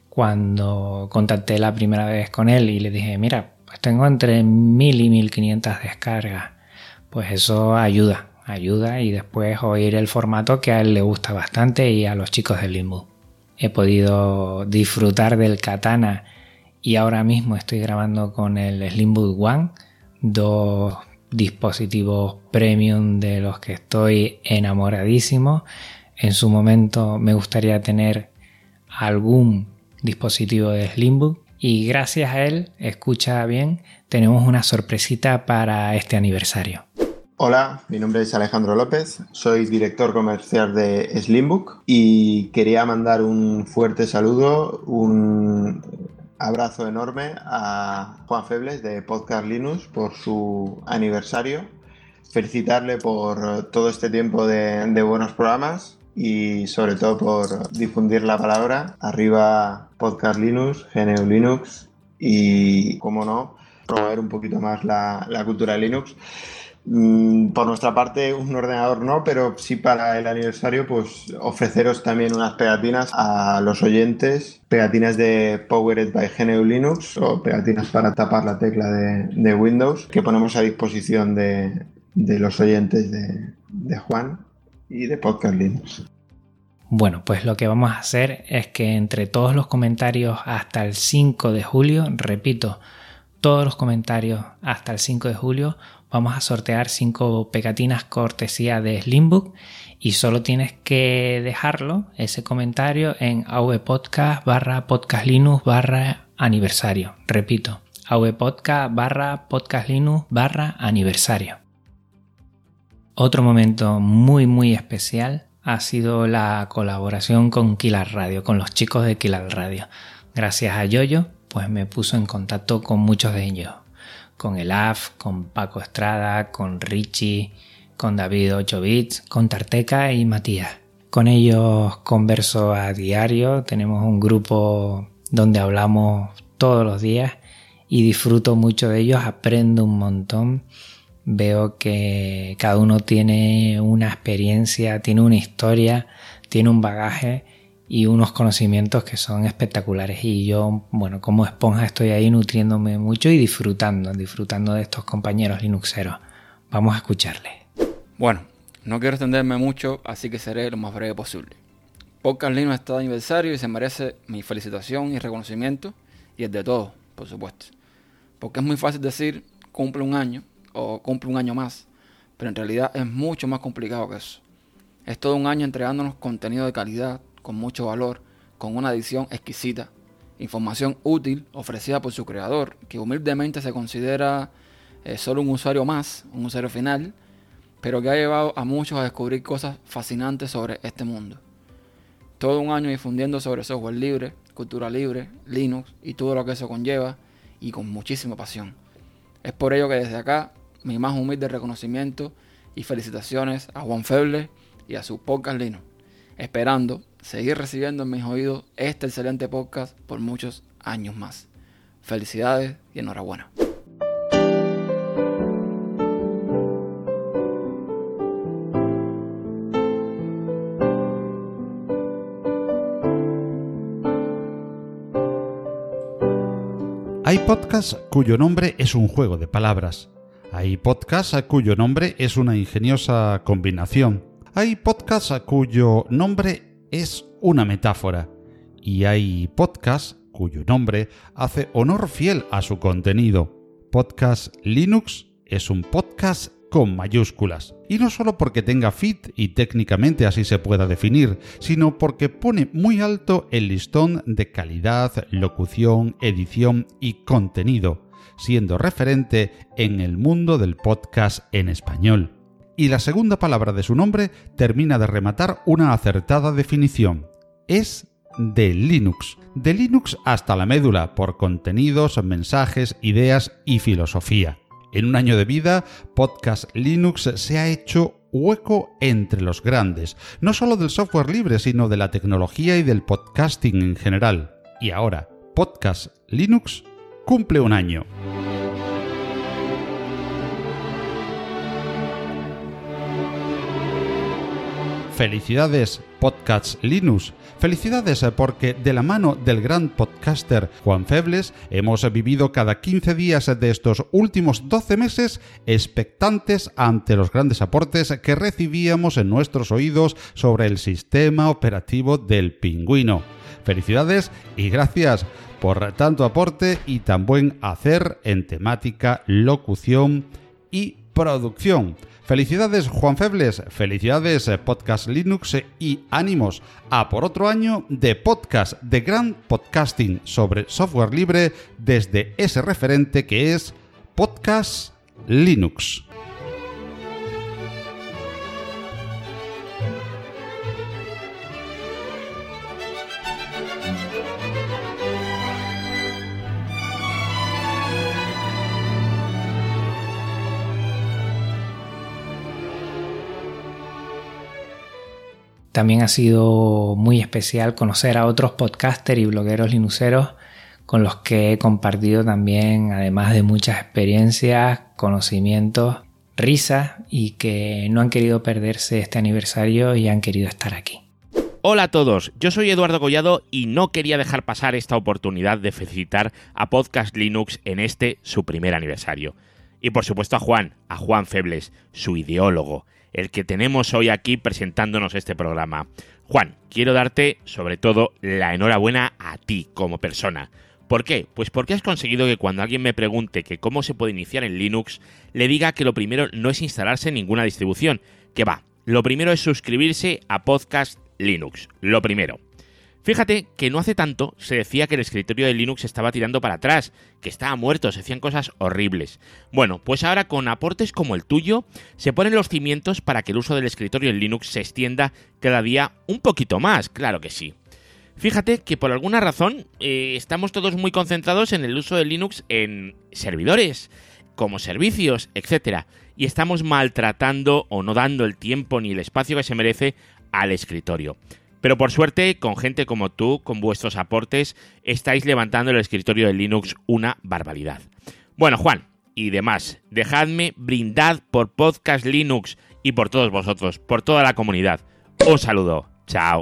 cuando contacté la primera vez con él y le dije, mira, pues tengo entre 1000 y 1500 descargas, pues eso ayuda, y después oír el formato que a él le gusta bastante y a los chicos del Slimbook. He podido disfrutar del Katana y ahora mismo estoy grabando con el Slimbook One, 2 dispositivos premium de los que estoy enamoradísimo. En su momento me gustaría tener algún dispositivo de Slimbook y gracias a él, escucha bien, tenemos una sorpresita para este aniversario. Hola, mi nombre es Alejandro López, soy director comercial de Slimbook y quería mandar un fuerte saludo, un abrazo enorme a Juan Febles de Podcast Linux por su aniversario, felicitarle por todo este tiempo de buenos programas y sobre todo por difundir la palabra. Arriba Podcast Linux, GNU Linux y, como no, promover un poquito más la cultura de Linux. Por nuestra parte, un ordenador no, pero sí para el aniversario, pues ofreceros también unas pegatinas a los oyentes, pegatinas de Powered by GNU Linux o pegatinas para tapar la tecla de Windows, que ponemos a disposición de los oyentes de Juan y de Podcast Linux. Bueno, pues lo que vamos a hacer es que entre todos los comentarios hasta el 5 de julio, repito, todos los comentarios hasta el 5 de julio, vamos a sortear 5 pegatinas cortesía de Slimbook y solo tienes que dejarlo, ese comentario, en avpodcast/podcastlinux/aniversario. Repito, avpodcast/podcastlinux/aniversario. Otro momento muy especial ha sido la colaboración con Kilar Radio, con los chicos de Kilar Radio. Gracias a Yoyo, pues me puso en contacto con muchos de ellos. Con el AF, con Paco Estrada, con Richie, con David 8 Bits, con Tarteca y Matías. Con ellos converso a diario, tenemos un grupo donde hablamos todos los días y disfruto mucho de ellos, aprendo un montón. Veo que cada uno tiene una experiencia, tiene una historia, tiene un bagaje y unos conocimientos que son espectaculares. Y yo, bueno, como esponja estoy ahí nutriéndome mucho y disfrutando de estos compañeros linuxeros. Vamos a escucharles. Bueno, no quiero extenderme mucho, así que seré lo más breve posible. Podcast Linux está de aniversario y se merece mi felicitación y reconocimiento, y el de todos, por supuesto. Porque es muy fácil decir cumple un año o cumple un año más, pero en realidad es mucho más complicado que eso. Es todo un año entregándonos contenido de calidad, con mucho valor, con una edición exquisita, información útil ofrecida por su creador, que humildemente se considera solo un usuario más, un usuario final, pero que ha llevado a muchos a descubrir cosas fascinantes sobre este mundo. Todo un año difundiendo sobre software libre, cultura libre, Linux y todo lo que eso conlleva, y con muchísima pasión. Es por ello que desde acá, mi más humilde reconocimiento y felicitaciones a Juan Febles y a su Podcast Linux, esperando seguir recibiendo en mis oídos este excelente podcast por muchos años más. Felicidades y enhorabuena. Hay podcasts cuyo nombre es un juego de palabras. Hay podcasts cuyo nombre es una ingeniosa combinación. Hay podcasts cuyo nombre es una metáfora. Y hay podcasts cuyo nombre hace honor fiel a su contenido. Podcast Linux es un podcast con mayúsculas. Y no solo porque tenga feed y técnicamente así se pueda definir, sino porque pone muy alto el listón de calidad, locución, edición y contenido, siendo referente en el mundo del podcast en español. Y la segunda palabra de su nombre termina de rematar una acertada definición. Es de Linux. De Linux hasta la médula, por contenidos, mensajes, ideas y filosofía. En un año de vida, Podcast Linux se ha hecho hueco entre los grandes, no solo del software libre, sino de la tecnología y del podcasting en general. Y ahora, Podcast Linux cumple un año. Felicidades, Podcast Linux. Felicidades porque de la mano del gran podcaster Juan Febles hemos vivido cada 15 días de estos últimos 12 meses expectantes ante los grandes aportes que recibíamos en nuestros oídos sobre el sistema operativo del Pingüino. Felicidades y gracias por tanto aporte y tan buen hacer en temática, locución y producción. Felicidades Juan Febles, felicidades Podcast Linux y ánimos a por otro año de podcast de gran podcasting sobre software libre desde ese referente que es Podcast Linux. También ha sido muy especial conocer a otros podcasters y blogueros linuxeros con los que he compartido también, además de muchas experiencias, conocimientos, risas y que no han querido perderse este aniversario y han querido estar aquí. Hola a todos, yo soy Eduardo Collado y no quería dejar pasar esta oportunidad de felicitar a Podcast Linux en su primer aniversario. Y por supuesto a Juan Febles, su ideólogo, el que tenemos hoy aquí presentándonos este programa. Juan, quiero darte sobre todo la enhorabuena a ti como persona. ¿Por qué? Pues porque has conseguido que cuando alguien me pregunte que cómo se puede iniciar en Linux, le diga que lo primero no es instalarse en ninguna distribución, que va, lo primero es suscribirse a Podcast Linux, lo primero. Fíjate que no hace tanto se decía que el escritorio de Linux estaba tirando para atrás, que estaba muerto, se hacían cosas horribles. Bueno, pues ahora con aportes como el tuyo, se ponen los cimientos para que el uso del escritorio en Linux se extienda cada día un poquito más, claro que sí. Fíjate que por alguna razón estamos todos muy concentrados en el uso de Linux en servidores, como servicios, etc. Y estamos maltratando o no dando el tiempo ni el espacio que se merece al escritorio. Pero por suerte, con gente como tú, con vuestros aportes, estáis levantando el escritorio de Linux una barbaridad. Bueno, Juan, y demás, dejadme brindar por Podcast Linux y por todos vosotros, por toda la comunidad. Un saludo. Chao.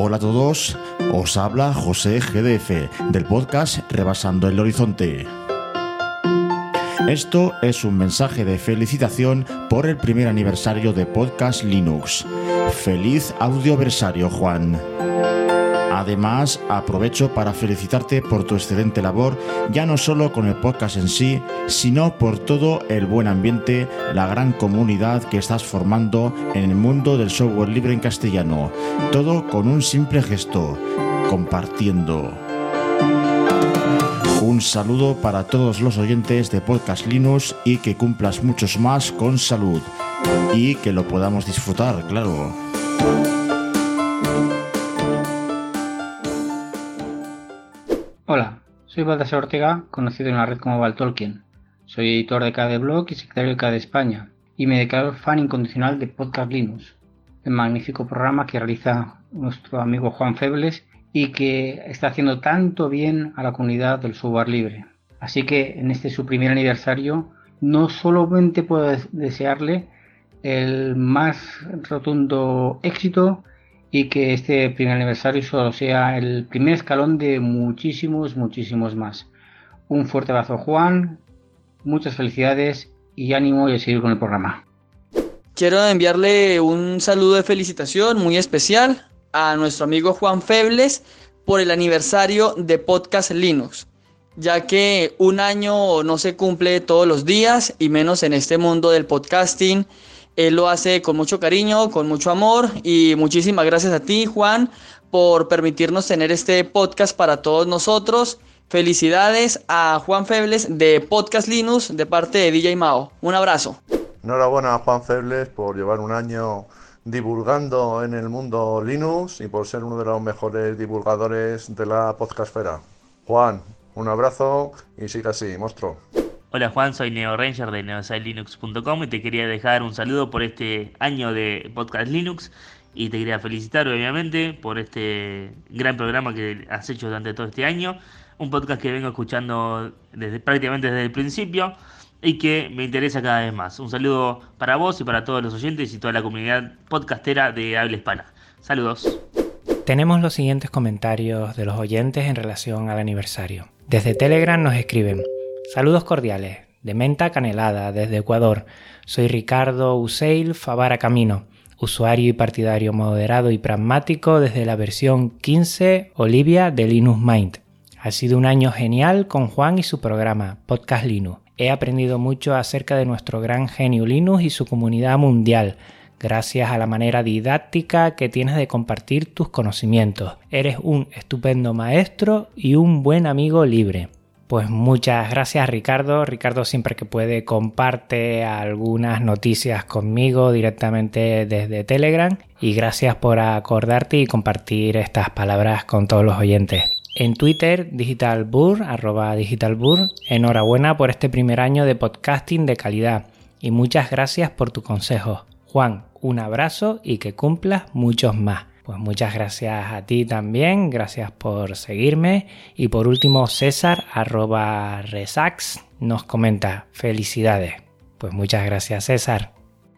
Hola a todos, os habla José GDF del podcast Rebasando el Horizonte. Esto es un mensaje de felicitación por el primer aniversario de Podcast Linux. ¡Feliz audioversario, Juan! Además, aprovecho para felicitarte por tu excelente labor, ya no solo con el podcast en sí, sino por todo el buen ambiente, la gran comunidad que estás formando en el mundo del software libre en castellano. Todo con un simple gesto, compartiendo. Un saludo para todos los oyentes de Podcast Linux y que cumplas muchos más con salud. Y que lo podamos disfrutar, claro. Hola, soy Baltasar Ortega, conocido en la red como Baltolkien. Soy editor de KDE-Blog y secretario de KDE España, y me declaro fan incondicional de Podcast Linux, el magnífico programa que realiza nuestro amigo Juan Febles y que está haciendo tanto bien a la comunidad del software libre. Así que en este su primer aniversario, no solamente puedo desearle el más rotundo éxito, y que este primer aniversario solo sea el primer escalón de muchísimos más. Un fuerte abrazo, Juan, muchas felicidades y ánimo y a seguir con el programa. Quiero enviarle un saludo de felicitación muy especial a nuestro amigo Juan Febles por el aniversario de Podcast Linux, ya que un año no se cumple todos los días y menos en este mundo del podcasting. Él lo hace con mucho cariño, con mucho amor, y muchísimas gracias a ti, Juan, por permitirnos tener este podcast para todos nosotros. Felicidades a Juan Febles de Podcast Linux de parte de DJ Mao. Un abrazo. Enhorabuena a Juan Febles por llevar un año divulgando en el mundo Linux y por ser uno de los mejores divulgadores de la podcastfera. Juan, un abrazo y siga así, monstruo. Hola Juan, soy Neo Ranger de neosailinux.com y te quería dejar un saludo por este año de Podcast Linux y te quería felicitar obviamente por este gran programa que has hecho durante todo este año, un podcast que vengo escuchando prácticamente desde el principio y que me interesa cada vez más. Un saludo para vos y para todos los oyentes y toda la comunidad podcastera de habla hispana. Saludos. Tenemos los siguientes comentarios de los oyentes en relación al aniversario. Desde Telegram nos escriben: saludos cordiales, de menta canelada, desde Ecuador. Soy Ricardo Useil Favara Camino, usuario y partidario moderado y pragmático desde la versión 15 Olivia de Linux Mint. Ha sido un año genial con Juan y su programa, Podcast Linux. He aprendido mucho acerca de nuestro gran genio Linux y su comunidad mundial, gracias a la manera didáctica que tienes de compartir tus conocimientos. Eres un estupendo maestro y un buen amigo libre. Pues muchas gracias, Ricardo. Ricardo siempre que puede comparte algunas noticias conmigo directamente desde Telegram, y gracias por acordarte y compartir estas palabras con todos los oyentes. En Twitter, @digitalbur, enhorabuena por este primer año de podcasting de calidad y muchas gracias por tu consejo. Juan, un abrazo y que cumplas muchos más. Pues muchas gracias a ti también, gracias por seguirme. Y por último, César, @resax, nos comenta: felicidades. Pues muchas gracias, César.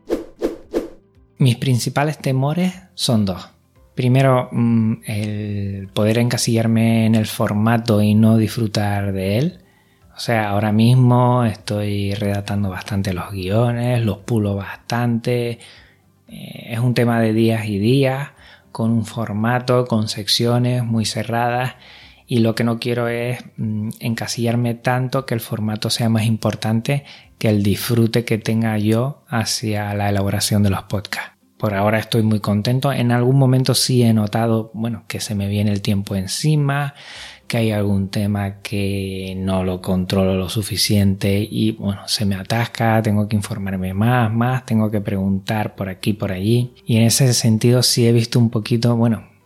Mis principales temores son dos. Primero, el poder encasillarme en el formato y no disfrutar de él. O sea, ahora mismo estoy redactando bastante los guiones, los pulo bastante. Es un tema de días y días, con un formato, con secciones muy cerradas, y lo que no quiero es encasillarme tanto que el formato sea más importante que el disfrute que tenga yo hacia la elaboración de los podcasts. Por ahora estoy muy contento. En algún momento sí he notado, que se me viene el tiempo encima, que hay algún tema que no lo controlo lo suficiente y se me atasca, tengo que informarme más, tengo que preguntar por aquí, por allí. Y en ese sentido sí he visto un poquito,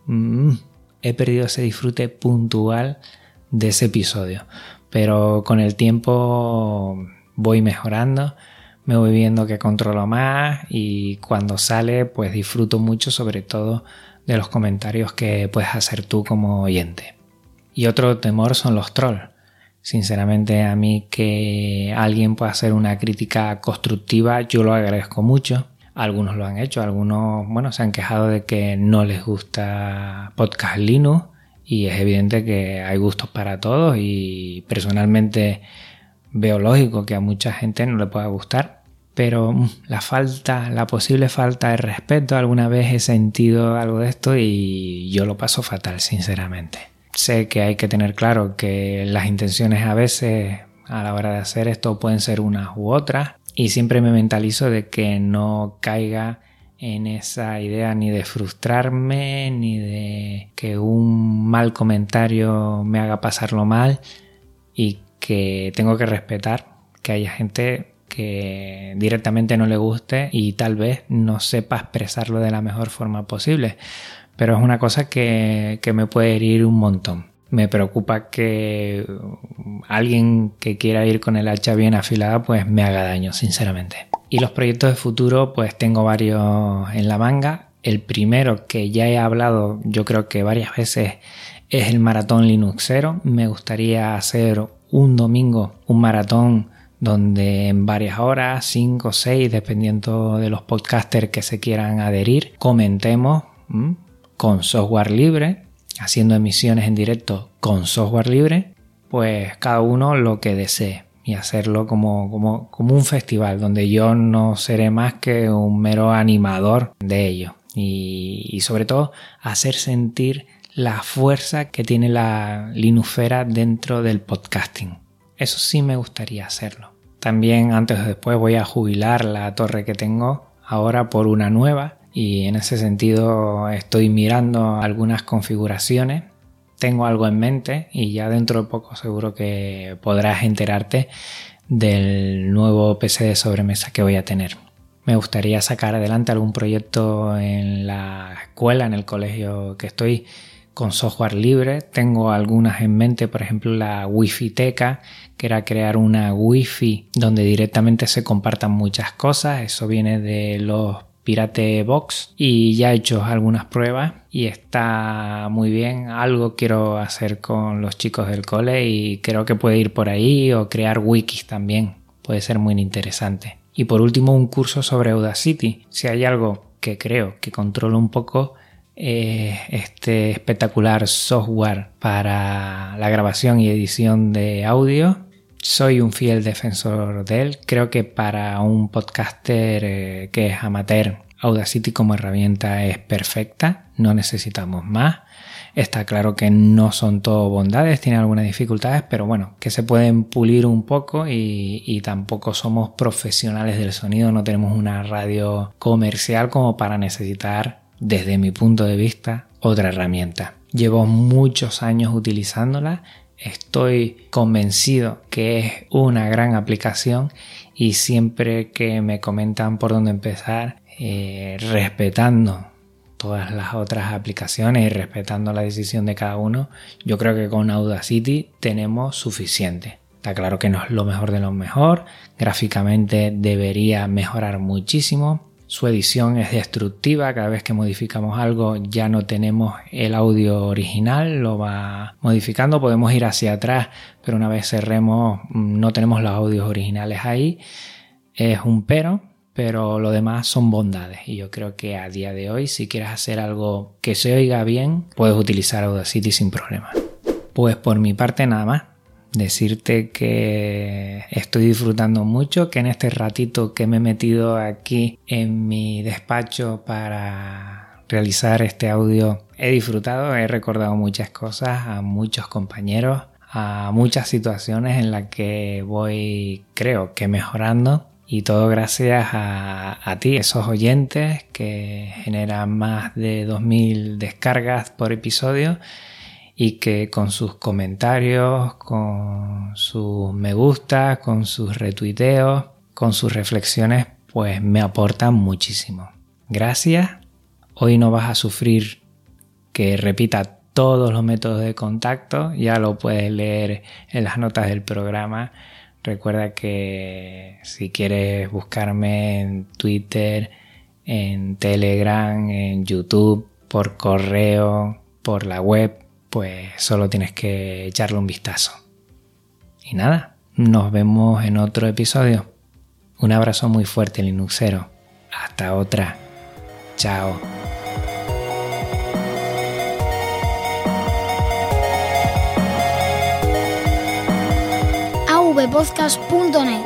he perdido ese disfrute puntual de ese episodio. Pero con el tiempo voy mejorando, me voy viendo que controlo más y cuando sale pues disfruto mucho, sobre todo de los comentarios que puedes hacer tú como oyente. Y otro temor son los trolls. Sinceramente, a mí que alguien pueda hacer una crítica constructiva, yo lo agradezco mucho. Algunos lo han hecho, algunos, bueno, se han quejado de que no les gusta Podcast Linux, y es evidente que hay gustos para todos, y personalmente veo lógico que a mucha gente no le pueda gustar, pero la posible falta de respeto, alguna vez he sentido algo de esto y yo lo paso fatal, sinceramente. Sé que hay que tener claro que las intenciones a veces a la hora de hacer esto pueden ser unas u otras, y siempre me mentalizo de que no caiga en esa idea ni de frustrarme, ni de que un mal comentario me haga pasarlo mal, y que tengo que respetar que haya gente que directamente no le guste y tal vez no sepa expresarlo de la mejor forma posible, pero es una cosa que me puede herir un montón. Me preocupa que alguien que quiera ir con el hacha bien afilada pues me haga daño, sinceramente. Y los proyectos de futuro pues tengo varios en la manga. El primero, que ya he hablado yo creo que varias veces, es el maratón Linuxero. Me gustaría hacer un domingo un maratón donde en varias horas, 5 o 6, dependiendo de los podcasters que se quieran adherir, comentemos con software libre, haciendo emisiones en directo con software libre, pues cada uno lo que desee, y hacerlo como un festival donde yo no seré más que un mero animador de ello, y sobre todo hacer sentir la fuerza que tiene la Linuxfera dentro del podcasting. Eso sí me gustaría hacerlo. También antes o después voy a jubilar la torre que tengo ahora por una nueva, y en ese sentido estoy mirando algunas configuraciones. Tengo algo en mente y ya dentro de poco seguro que podrás enterarte del nuevo PC de sobremesa que voy a tener. Me gustaría sacar adelante algún proyecto en la escuela, en el colegio que estoy, con software libre. Tengo algunas en mente, por ejemplo la Wi-Fi Teca, que era crear una Wi-Fi donde directamente se compartan muchas cosas. Eso viene de los Pirate Box y ya he hecho algunas pruebas y está muy bien. Algo quiero hacer con los chicos del cole y creo que puede ir por ahí, o crear wikis también, puede ser muy interesante. Y por último, un curso sobre Audacity. Si hay algo que creo que controlo un poco, este espectacular software para la grabación y edición de audio. Soy un fiel defensor de él. Creo que para un podcaster que es amateur, Audacity como herramienta es perfecta. No necesitamos más. Está claro que no son todo bondades, tiene algunas dificultades, pero bueno, que se pueden pulir un poco, y tampoco somos profesionales del sonido. No tenemos una radio comercial como para necesitar, desde mi punto de vista, otra herramienta. Llevo muchos años utilizándola. Estoy convencido que es una gran aplicación, y siempre que me comentan por dónde empezar, respetando todas las otras aplicaciones y respetando la decisión de cada uno, yo creo que con Audacity tenemos suficiente. Está claro que no es lo mejor de lo mejor, gráficamente debería mejorar muchísimo. Su edición es destructiva, cada vez que modificamos algo ya no tenemos el audio original, lo va modificando, podemos ir hacia atrás, pero una vez cerremos no tenemos los audios originales ahí. Es un pero lo demás son bondades, y yo creo que a día de hoy, si quieres hacer algo que se oiga bien, puedes utilizar Audacity sin problema. Pues por mi parte nada más. Decirte que estoy disfrutando mucho, que en este ratito que me he metido aquí en mi despacho para realizar este audio he disfrutado, he recordado muchas cosas, a muchos compañeros, a muchas situaciones en las que voy, creo que mejorando, y todo gracias a ti, esos oyentes que generan más de 2000 descargas por episodio, y que con sus comentarios, con sus me gusta, con sus retuiteos, con sus reflexiones, pues me aportan muchísimo. Gracias. Hoy no vas a sufrir que repita todos los métodos de contacto, ya lo puedes leer en las notas del programa. Recuerda que si quieres buscarme en Twitter, en Telegram, en YouTube, por correo, por la web, pues solo tienes que echarle un vistazo. Y nada, nos vemos en otro episodio. Un abrazo muy fuerte, Linuxero. Hasta otra. Chao. avpodcast.net,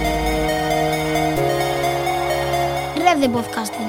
red de podcasting.